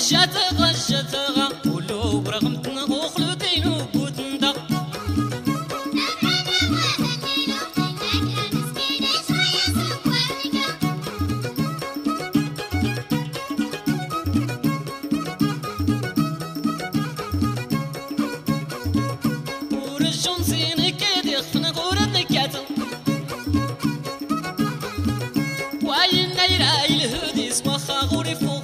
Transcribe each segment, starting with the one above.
وجات غشتها ولو برغمتنا وخلوتين وقوتنا ورجون زينك يدخن غورد كاتل وعين نيرا الهديس وخا غوري فوق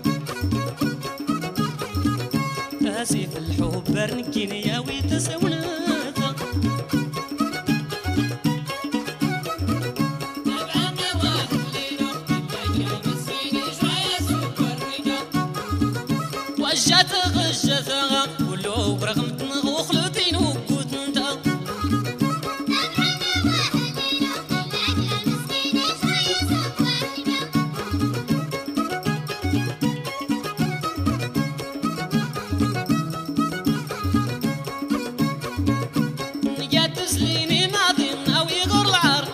اسف الحب برنكين يا ويتسولاتها تبعنا واحد لينا يا مسكين شوية سكر وجات غشتها ولو برغمتنا وخلوتين وقوتنا تسليني ماضين او يغور العار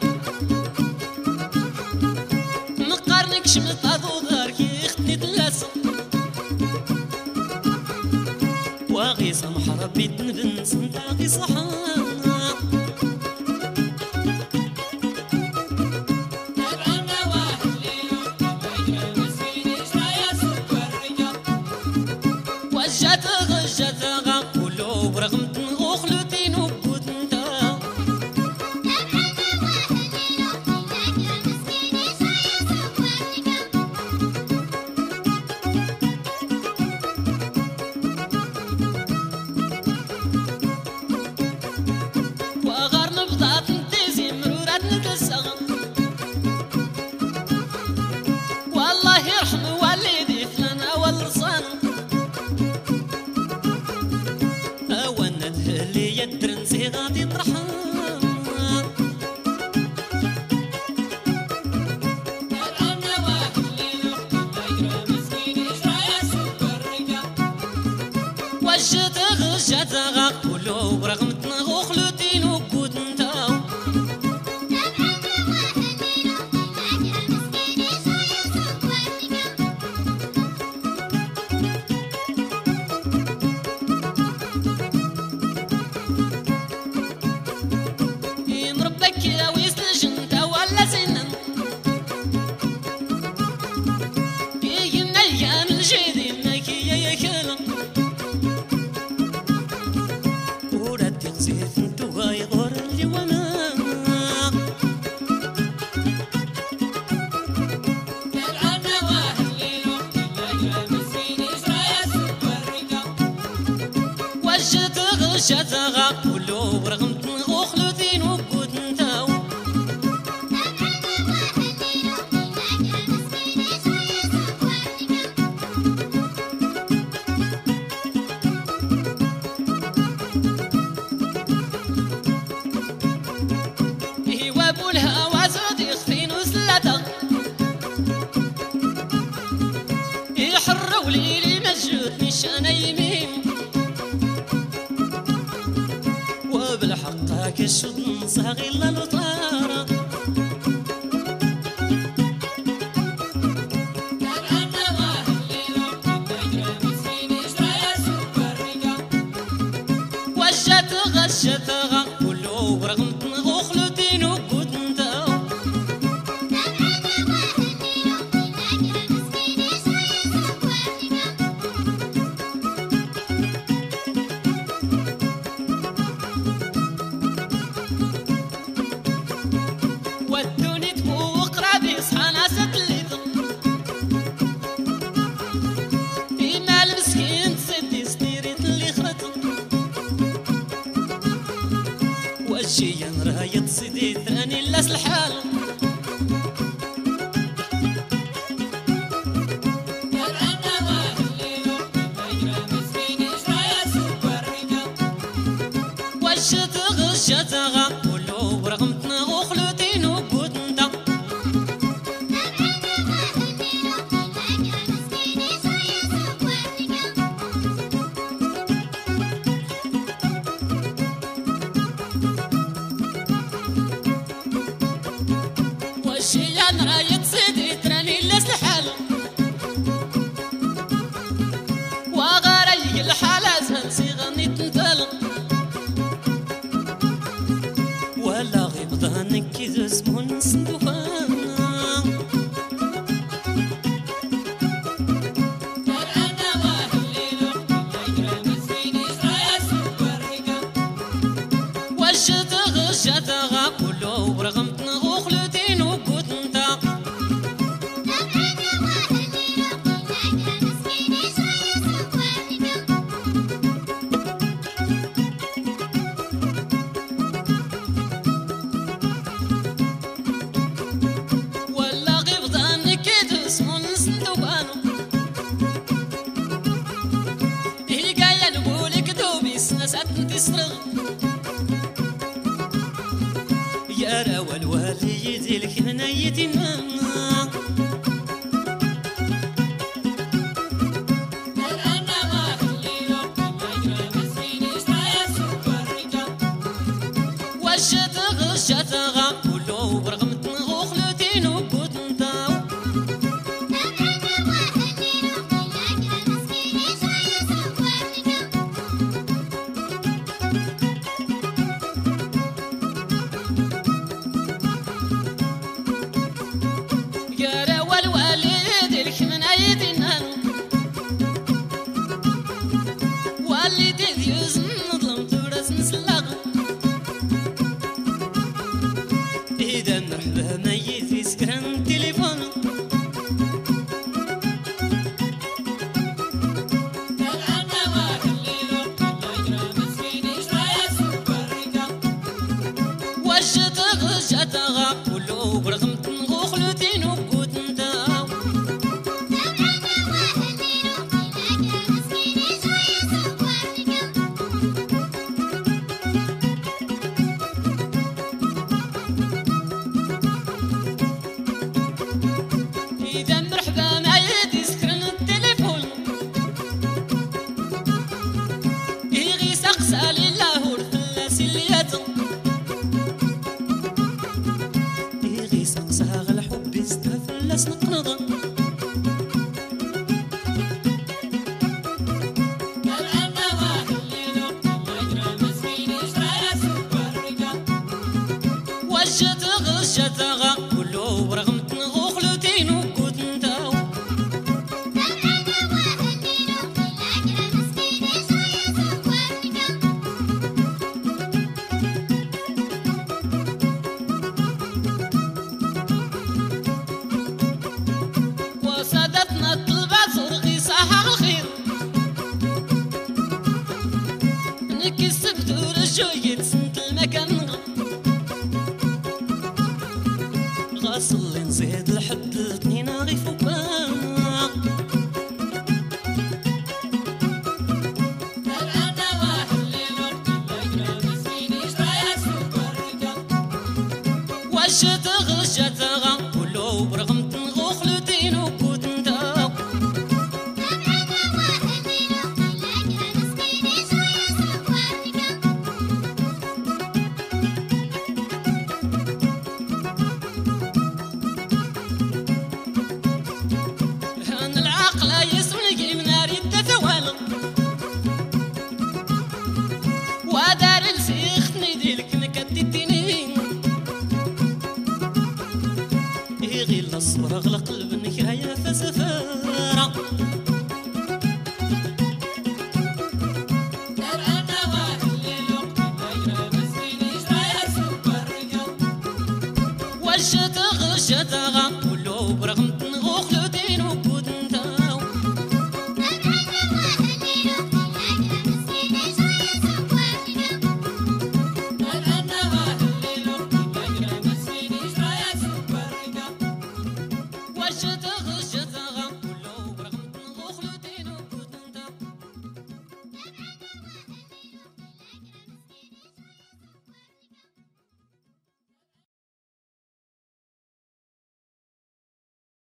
مقارنك شمت اضودارك يختي تلاس واغي سمح ربي تنبنس نتاقي صحان تبعنا واحد لينا مسكين شوية سكر رجال وجات غشتها ولو برغمتنا وخلوتين والله يرحم والدي فلان والرصان وانا اللي يدرنسي غادي طرحان تبعنا واحد لينا يقرا مسكين شوية سكر رجال وجت غشتها ولو برغمتنا وخلوتين وقوتنا يا ويسجن ولا سنن يجينا الايام الجديد ماكي يا كلام ورد يغزيف انتو غايغور اللي وما تبعنا واحد لينا مسكين شوية سكر رجال وجت غشتها ولو برغمتنا وخلوتين وقوتنا والهوى زاد يخفين وسلته يحروا ليلي مجهود مشان يمين وبالحق كشد صاغي للوطاره تبعنا واحد لينا مسكين شوية سكر رجال وجت غشتها ولو برغمتنا وخلوتين وقوتنا ودوني تفوق رابي صحى ناس تليث إما المسكين تسدي سنيريت اللي خرط وجيا راية سيدي ثاني لاس الحال تبعنا واحد لينا يقرا مسكين شوية سكر رجال وجت غشتها ولو برغمتنا وخلوتين وقوتنا وجيا راية سيدي ثاني لاس الحال اسمه صندوقنا شتغا كله برغم تنغو خلوتين وقوت نتا ولا غيبضان كيد اسمون صندوقانو هي قاية نقولك دوبي سنسات تسرغ يا روى الوالي يديلك هنايتي ماما والشتغ الشتغ كله برغم تنغو خلوتين وقوت نطاو إذا مرحبا ميت في سكران تليفون والشتغ الشتغ كله برغم تنغو خلوتين وقوت نتاو إذا مرحبا معايا يسكرن التليفون يغي سقسى لله الفلاس الليات يغي سقسى غل حب يستفلس نقنض والشتغ الشتغ كله برغم تنغو خلوتين وقوت نتاو وسادتنا الطلبات صرغي صحاح الخير نكسبت ورجويت سنت المكان غاصل نزيد لحد الاثنين غي فوقانا والشتغ الشتغ كله برغم تنغو خلوتين وقوت نتاو هان العقل يسرق من نار التثوال ودار السيختني ديلك نكدتني يغي الصبر اغلق قلب نكايا فسفارة والشتغ الشتغ